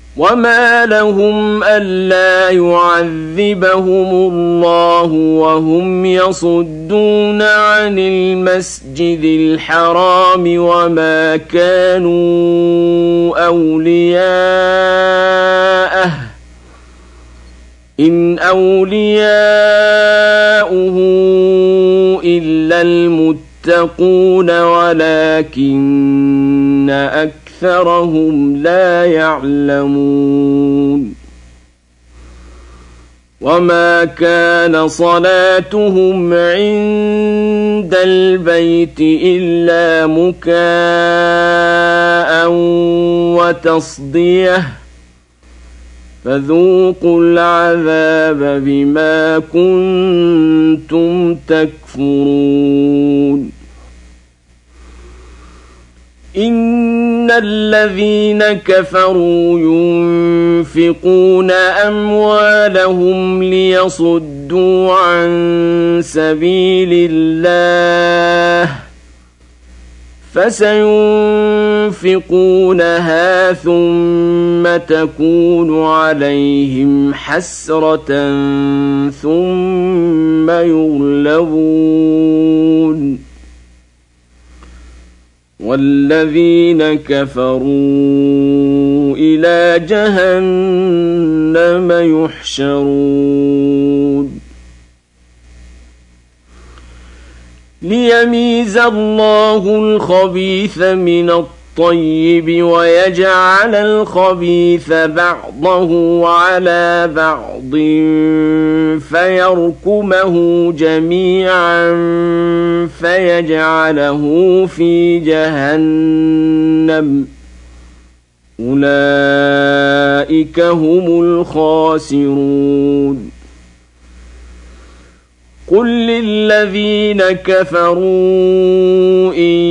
وما لهم ألا يعذبهم الله وهم يصدون عن المسجد الحرام وما كانوا أولياءه إن أولياؤه إلا المتقون ولكن أكثرهم لا يعلمون وما كان صلاتهم عند البيت إلا مكاء وتصديه فذوقوا العذاب بما كنتم تكفرون إن الذين كفروا ينفقون أموالهم ليصدوا عن سبيل الله فسينفقونها ثم تكون عليهم حسرة ثم يغلبون والذين كفروا إلى جهنم يحشرون ليميز الله الخبيث من الطيب ويجعل الخبيث بعضه على بعض فيركمه جميعا فيجعله في جهنم أولئك هم الخاسرون قل للذين كفروا إن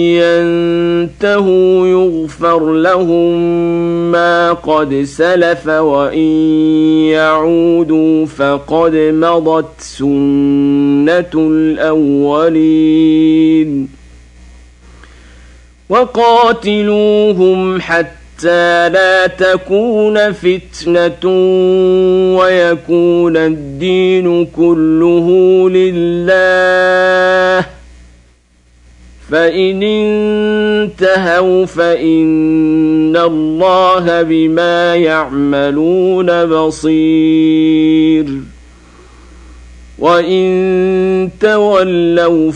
ينتهوا يغفر لهم ما قد سلف وإن يعودوا فقد مضت سنة الأولين وقاتلوهم حتى لا تكون فتنة ويكون الدين كله لله فإن انتهوا فإن الله بما يعملون بصير وإن تولوا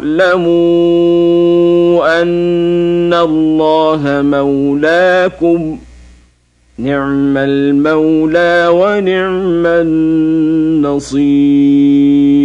فاعلموا أن الله مولاكم نعم المولى ونعم النصير